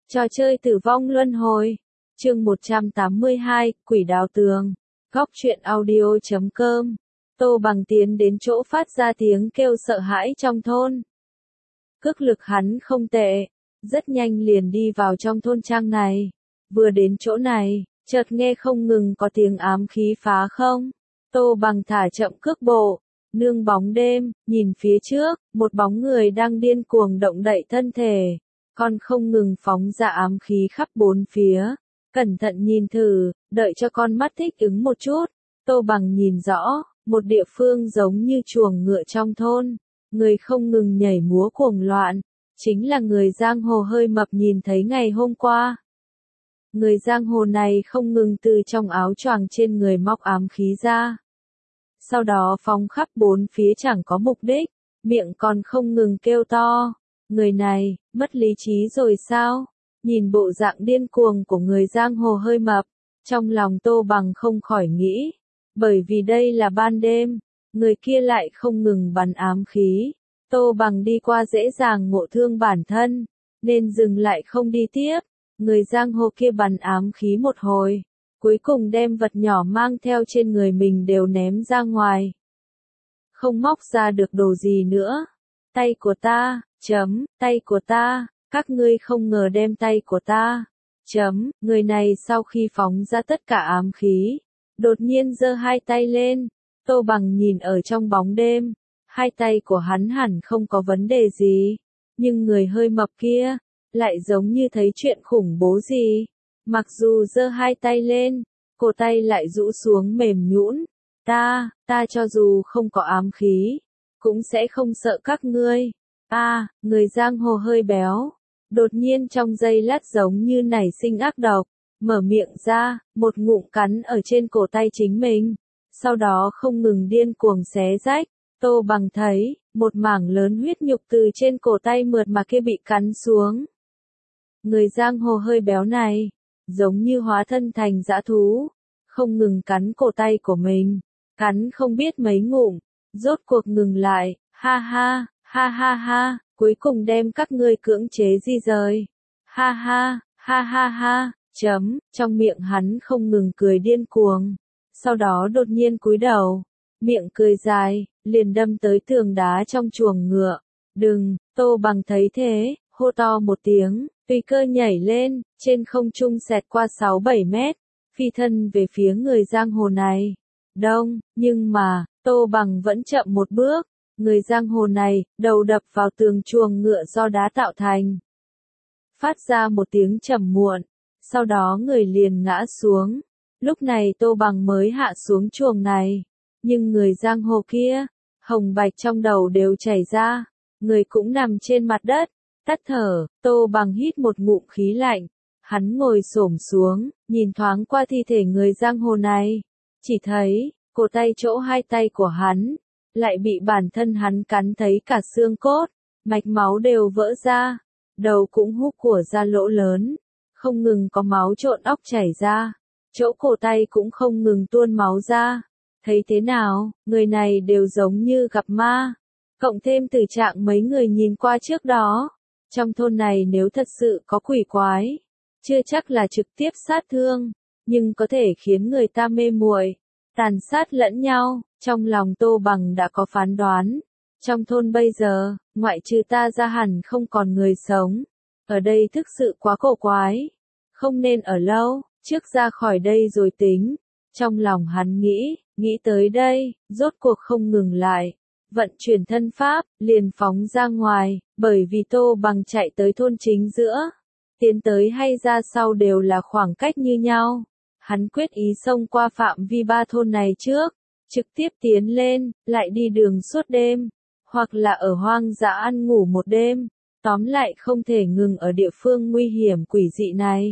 Trò chơi tử vong luân hồi. Chương 182, Quỷ đào tường. Góc truyện audio.com. Tô Bằng tiến đến chỗ phát ra tiếng kêu sợ hãi trong thôn. Cước lực hắn không tệ, rất nhanh liền đi vào trong thôn trang này. Vừa đến chỗ này, chợt nghe không ngừng có tiếng ám khí phá không. Tô Bằng thả chậm cước bộ, nương bóng đêm, nhìn phía trước, một bóng người đang điên cuồng động đậy thân thể. Còn không ngừng phóng ra ám khí khắp bốn phía. Cẩn thận nhìn thử, đợi cho con mắt thích ứng một chút. Tô Bằng nhìn rõ, một địa phương giống như chuồng ngựa trong thôn. Người không ngừng nhảy múa cuồng loạn. Chính là người giang hồ hơi mập nhìn thấy ngày hôm qua. Người giang hồ này không ngừng từ trong áo choàng trên người móc ám khí ra. Sau đó phóng khắp bốn phía chẳng có mục đích, miệng còn không ngừng kêu to. Người này, mất lý trí rồi sao? Nhìn bộ dạng điên cuồng của người giang hồ hơi mập, trong lòng Tô Bằng không khỏi nghĩ. Bởi vì đây là ban đêm, người kia lại không ngừng bắn ám khí. Tô Bằng đi qua dễ dàng ngộ thương bản thân, nên dừng lại không đi tiếp. Người giang hồ kia bắn ám khí một hồi, cuối cùng đem vật nhỏ mang theo trên người mình đều ném ra ngoài. Không móc ra được đồ gì nữa. Tay của ta, tay của ta, các ngươi không ngờ đem tay của ta, người này sau khi phóng ra tất cả ám khí, đột nhiên giơ hai tay lên. Tô Bằng nhìn ở trong bóng đêm, hai tay của hắn hẳn không có vấn đề gì, nhưng người hơi mập kia, lại giống như thấy chuyện khủng bố gì. Mặc dù giơ hai tay lên, cổ tay lại rũ xuống mềm nhũn. Ta cho dù không có ám khí, cũng sẽ không sợ các ngươi. Người giang hồ hơi béo, đột nhiên trong giây lát giống như nảy sinh ác độc, mở miệng ra, một ngụm cắn ở trên cổ tay chính mình, sau đó không ngừng điên cuồng xé rách. Tô Bằng thấy, một mảng lớn huyết nhục từ trên cổ tay mượt mà kia bị cắn xuống. Người giang hồ hơi béo này, giống như hóa thân thành dã thú, không ngừng cắn cổ tay của mình, cắn không biết mấy ngụm, rốt cuộc ngừng lại, ha, cuối cùng đem các ngươi cưỡng chế di rời. Ha, trong miệng hắn không ngừng cười điên cuồng, sau đó đột nhiên cúi đầu, miệng cười dài, liền đâm tới tường đá trong chuồng ngựa. Đừng, Tô Bằng thấy thế, hô to một tiếng, tùy cơ nhảy lên, trên không trung xẹt qua 6-7 mét, phi thân về phía người giang hồ này. Nhưng mà, Tô Bằng vẫn chậm một bước. Người giang hồ này, đầu đập vào tường chuồng ngựa do đá tạo thành. Phát ra một tiếng trầm muộn, sau đó người liền ngã xuống. Lúc này Tô Bằng mới hạ xuống chuồng này. Nhưng người giang hồ kia, hồng bạch trong đầu đều chảy ra. Người cũng nằm trên mặt đất, tắt thở. Tô Bằng hít một ngụm khí lạnh. Hắn ngồi xổm xuống, nhìn thoáng qua thi thể người giang hồ này. Chỉ thấy, cổ tay chỗ hai tay của hắn lại bị bản thân hắn cắn thấy cả xương cốt, mạch máu đều vỡ ra, đầu cũng húc của ra lỗ lớn, không ngừng có máu trộn óc chảy ra, chỗ cổ tay cũng không ngừng tuôn máu ra. Thấy thế nào, người này đều giống như gặp ma, cộng thêm từ trạng mấy người nhìn qua trước đó. Trong thôn này nếu thật sự có quỷ quái, chưa chắc là trực tiếp sát thương, nhưng có thể khiến người ta mê muội, tàn sát lẫn nhau. Trong lòng Tô Bằng đã có phán đoán. Trong thôn bây giờ, ngoại trừ ta ra hẳn không còn người sống. Ở đây thực sự quá cổ quái. Không nên ở lâu, trước ra khỏi đây rồi tính. Trong lòng hắn nghĩ tới đây, rốt cuộc không ngừng lại. Vận chuyển thân pháp, liền phóng ra ngoài, bởi vì Tô Bằng chạy tới thôn chính giữa. Tiến tới hay ra sau đều là khoảng cách như nhau. Hắn quyết ý xông qua phạm vi 3 thôn này trước. Trực tiếp tiến lên, lại đi đường suốt đêm, hoặc là ở hoang dã ăn ngủ một đêm, tóm lại không thể ngừng ở địa phương nguy hiểm quỷ dị này.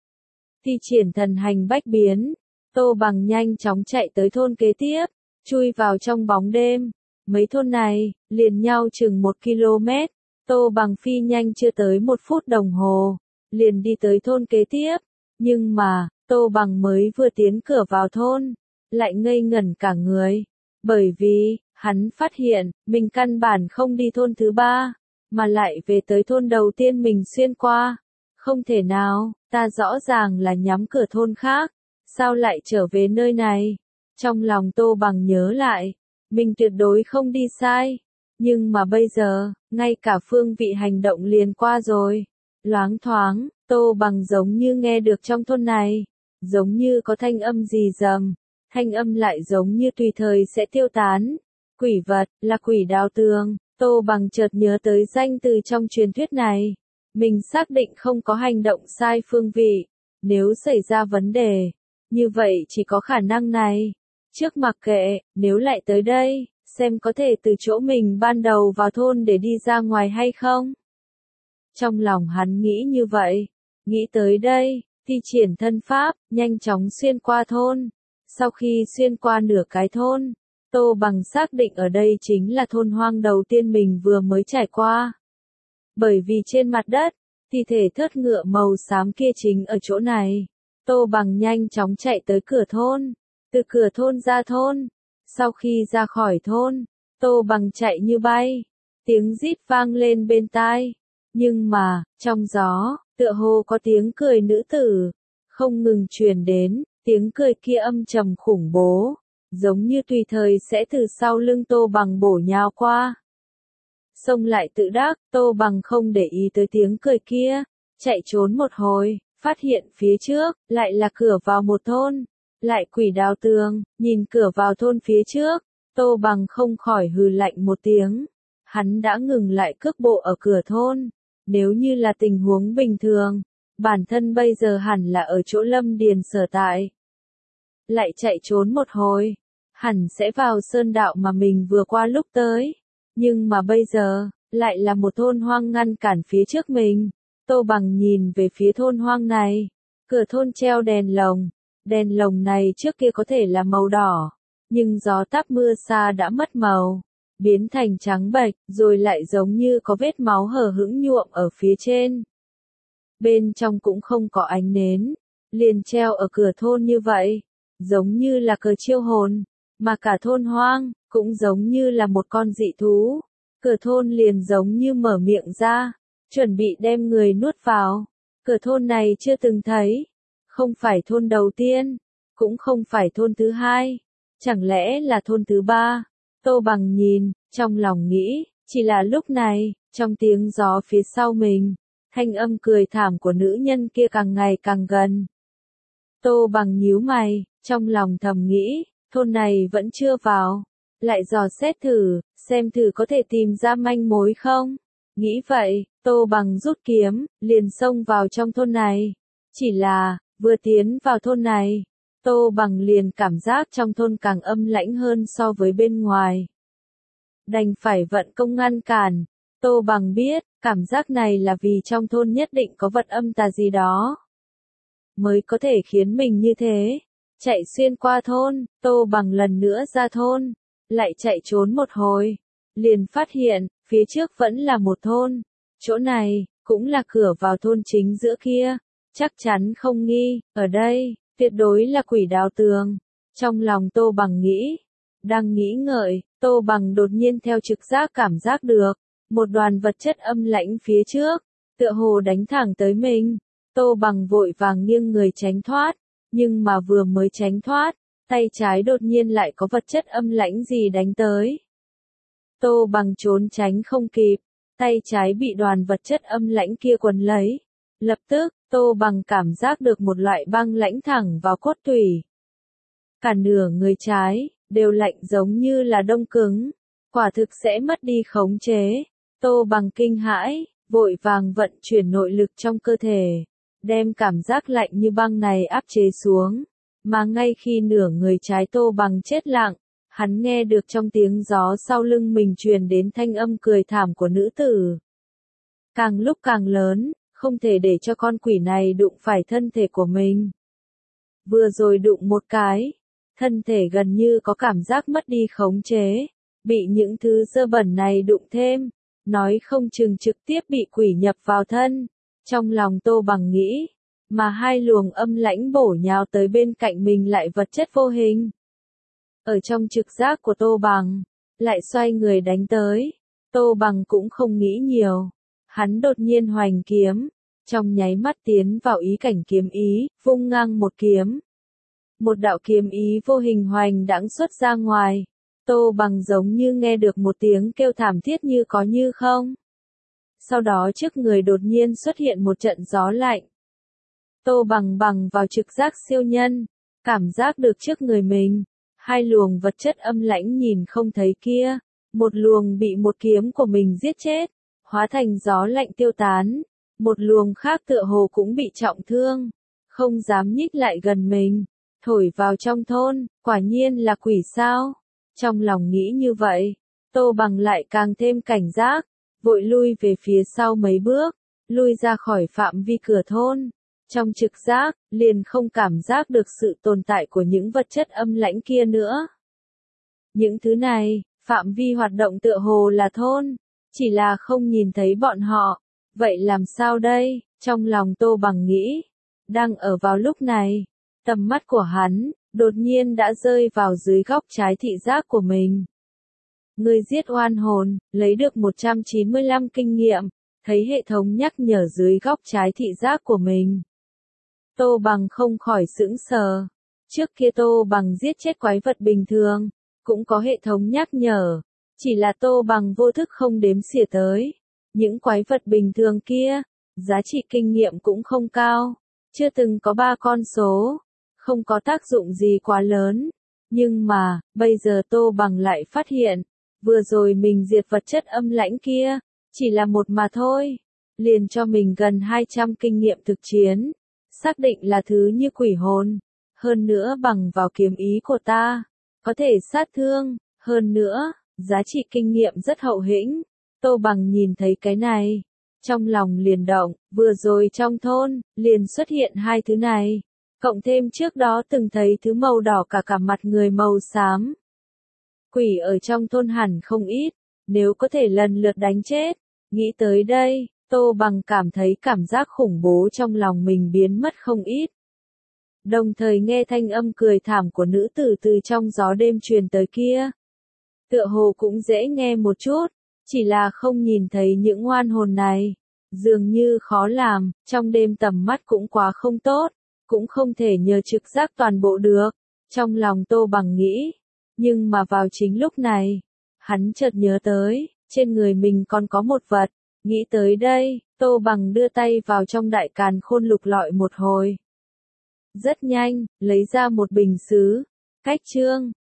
Thi triển thần hành bách biến, Tô Bằng nhanh chóng chạy tới thôn kế tiếp, chui vào trong bóng đêm. Mấy thôn này, liền nhau chừng 1 km, Tô Bằng phi nhanh chưa tới 1 phút đồng hồ, liền đi tới thôn kế tiếp. Nhưng mà, Tô Bằng mới vừa tiến cửa vào thôn, lại ngây ngẩn cả người, bởi vì, hắn phát hiện, mình căn bản không đi thôn thứ 3, mà lại về tới thôn đầu tiên mình xuyên qua. Không thể nào, ta rõ ràng là nhắm cửa thôn khác, sao lại trở về nơi này? Trong lòng Tô Bằng nhớ lại, mình tuyệt đối không đi sai. Nhưng mà bây giờ, ngay cả phương vị hành động liền qua rồi. Loáng thoáng, Tô Bằng giống như nghe được trong thôn này, giống như có thanh âm rì rầm, thanh âm lại giống như tùy thời sẽ tiêu tán. Quỷ vật, là quỷ đào tường, Tô Bằng chợt nhớ tới danh từ trong truyền thuyết này. Mình xác định không có hành động sai phương vị, nếu xảy ra vấn đề, như vậy chỉ có khả năng này. Trước mặc kệ, nếu lại tới đây, xem có thể từ chỗ mình ban đầu vào thôn để đi ra ngoài hay không. Trong lòng hắn nghĩ như vậy, nghĩ tới đây, thi triển thân pháp, nhanh chóng xuyên qua thôn. Sau khi xuyên qua nửa cái thôn, Tô Bằng xác định ở đây chính là thôn hoang đầu tiên mình vừa mới trải qua. Bởi vì trên mặt đất, thi thể thớt ngựa màu xám kia chính ở chỗ này. Tô Bằng nhanh chóng chạy tới cửa thôn, từ cửa thôn ra thôn. Sau khi ra khỏi thôn, Tô Bằng chạy như bay, tiếng rít vang lên bên tai. Nhưng mà, trong gió, tựa hồ có tiếng cười nữ tử, không ngừng truyền đến, tiếng cười kia âm trầm khủng bố, giống như tùy thời sẽ từ sau lưng Tô Bằng bổ nhào qua. Xông lại tự đắc, Tô Bằng không để ý tới tiếng cười kia, chạy trốn một hồi, phát hiện phía trước, lại là cửa vào một thôn, lại quỷ đào tường, nhìn cửa vào thôn phía trước, Tô Bằng không khỏi hừ lạnh một tiếng. Hắn đã ngừng lại cước bộ ở cửa thôn, nếu như là tình huống bình thường, bản thân bây giờ hẳn là ở chỗ Lâm Điền sở tại. Lại chạy trốn một hồi, hẳn sẽ vào sơn đạo mà mình vừa qua lúc tới. Nhưng mà bây giờ, lại là một thôn hoang ngăn cản phía trước mình. Tô Bằng nhìn về phía thôn hoang này. Cửa thôn treo đèn lồng này trước kia có thể là màu đỏ, nhưng gió táp mưa xa đã mất màu, biến thành trắng bệch, rồi lại giống như có vết máu hở hững nhuộm ở phía trên. Bên trong cũng không có ánh nến, liền treo ở cửa thôn như vậy, giống như là cờ chiêu hồn, mà cả thôn hoang, cũng giống như là một con dị thú. Cửa thôn liền giống như mở miệng ra, chuẩn bị đem người nuốt vào. Cửa thôn này chưa từng thấy, không phải thôn đầu tiên, cũng không phải thôn thứ hai, chẳng lẽ là thôn thứ ba? Tô Bằng nhìn, trong lòng nghĩ, chỉ là lúc này, trong tiếng gió phía sau mình, thanh âm cười thảm của nữ nhân kia càng ngày càng gần. Tô Bằng nhíu mày, trong lòng thầm nghĩ, thôn này vẫn chưa vào, lại dò xét thử, xem thử có thể tìm ra manh mối không. Nghĩ vậy, Tô Bằng rút kiếm, liền xông vào trong thôn này. Chỉ là, vừa tiến vào thôn này, Tô Bằng liền cảm giác trong thôn càng âm lãnh hơn so với bên ngoài. Đành phải vận công ngăn cản. Tô Bằng biết, cảm giác này là vì trong thôn nhất định có vật âm tà gì đó, mới có thể khiến mình như thế. Chạy xuyên qua thôn, Tô Bằng lần nữa ra thôn, lại chạy trốn một hồi, liền phát hiện, phía trước vẫn là một thôn. Chỗ này, cũng là cửa vào thôn chính giữa kia. Chắc chắn không nghi, ở đây, tuyệt đối là quỷ đào tường. Trong lòng Tô Bằng nghĩ, đang nghĩ ngợi, Tô Bằng đột nhiên theo trực giác cảm giác được, một đoàn vật chất âm lãnh phía trước, tựa hồ đánh thẳng tới mình. Tô Bằng vội vàng nghiêng người tránh thoát, nhưng mà vừa mới tránh thoát, tay trái đột nhiên lại có vật chất âm lãnh gì đánh tới. Tô Bằng trốn tránh không kịp, tay trái bị đoàn vật chất âm lãnh kia quấn lấy. Lập tức, Tô Bằng cảm giác được một loại băng lãnh thẳng vào cốt tủy. Cả nửa người trái, đều lạnh giống như là đông cứng, quả thực sẽ mất đi khống chế. Tô Bằng kinh hãi, vội vàng vận chuyển nội lực trong cơ thể, đem cảm giác lạnh như băng này áp chế xuống. Mà ngay khi nửa người trái Tô Bằng chết lặng, hắn nghe được trong tiếng gió sau lưng mình truyền đến thanh âm cười thảm của nữ tử. Càng lúc càng lớn, không thể để cho con quỷ này đụng phải thân thể của mình. Vừa rồi đụng một cái, thân thể gần như có cảm giác mất đi khống chế, bị những thứ dơ bẩn này đụng thêm, nói không chừng trực tiếp bị quỷ nhập vào thân. Trong lòng Tô Bằng nghĩ, mà hai luồng âm lãnh bổ nhào tới bên cạnh mình lại vật chất vô hình. Ở trong trực giác của Tô Bằng, lại xoay người đánh tới. Tô Bằng cũng không nghĩ nhiều, hắn đột nhiên hoành kiếm, trong nháy mắt tiến vào ý cảnh kiếm ý, vung ngang một kiếm. Một đạo kiếm ý vô hình hoành đãng xuất ra ngoài. Tô Bằng giống như nghe được một tiếng kêu thảm thiết như có như không. Sau đó trước người đột nhiên xuất hiện một trận gió lạnh. Tô Bằng bằng vào trực giác siêu nhân, cảm giác được trước người mình, hai luồng vật chất âm lãnh nhìn không thấy kia, một luồng bị một kiếm của mình giết chết, hóa thành gió lạnh tiêu tán, một luồng khác tựa hồ cũng bị trọng thương, không dám nhích lại gần mình, thổi vào trong thôn, quả nhiên là quỷ sao? Trong lòng nghĩ như vậy, Tô Bằng lại càng thêm cảnh giác, vội lui về phía sau mấy bước, lui ra khỏi phạm vi cửa thôn. Trong trực giác, liền không cảm giác được sự tồn tại của những vật chất âm lãnh kia nữa. Những thứ này, phạm vi hoạt động tựa hồ là thôn, chỉ là không nhìn thấy bọn họ. Vậy làm sao đây? Trong lòng Tô Bằng nghĩ. Đang ở vào lúc này, tầm mắt của hắn, đột nhiên đã rơi vào dưới góc trái thị giác của mình. Người giết oan hồn, lấy được 195 kinh nghiệm, thấy hệ thống nhắc nhở dưới góc trái thị giác của mình. Tô Bằng không khỏi sững sờ. Trước kia Tô Bằng giết chết quái vật bình thường, cũng có hệ thống nhắc nhở. Chỉ là Tô Bằng vô thức không đếm xỉa tới. Những quái vật bình thường kia, giá trị kinh nghiệm cũng không cao. Chưa từng có 3 con số. Không có tác dụng gì quá lớn. Nhưng mà, bây giờ Tô Bằng lại phát hiện, vừa rồi mình diệt vật chất âm lãnh kia, chỉ là một mà thôi. Liền cho mình gần 200 kinh nghiệm thực chiến. Xác định là thứ như quỷ hồn. Hơn nữa bằng vào kiếm ý của ta, có thể sát thương. Hơn nữa, giá trị kinh nghiệm rất hậu hĩnh. Tô Bằng nhìn thấy cái này. Trong lòng liền động, vừa rồi trong thôn, liền xuất hiện hai thứ này. Cộng thêm trước đó từng thấy thứ màu đỏ cả mặt người màu xám. Quỷ ở trong thôn hẳn không ít, nếu có thể lần lượt đánh chết. Nghĩ tới đây, Tô Bằng cảm thấy cảm giác khủng bố trong lòng mình biến mất không ít. Đồng thời nghe thanh âm cười thảm của nữ tử từ trong gió đêm truyền tới kia. Tựa hồ cũng dễ nghe một chút, chỉ là không nhìn thấy những oan hồn này. Dường như khó làm, trong đêm tầm mắt cũng quá không tốt, cũng không thể nhờ trực giác toàn bộ được. Trong lòng Tô Bằng nghĩ, nhưng mà vào chính lúc này, hắn chợt nhớ tới, trên người mình còn có một vật. Nghĩ tới đây, Tô Bằng đưa tay vào trong đại càn khôn lục lọi một hồi. Rất nhanh, lấy ra một bình sứ, cách trương,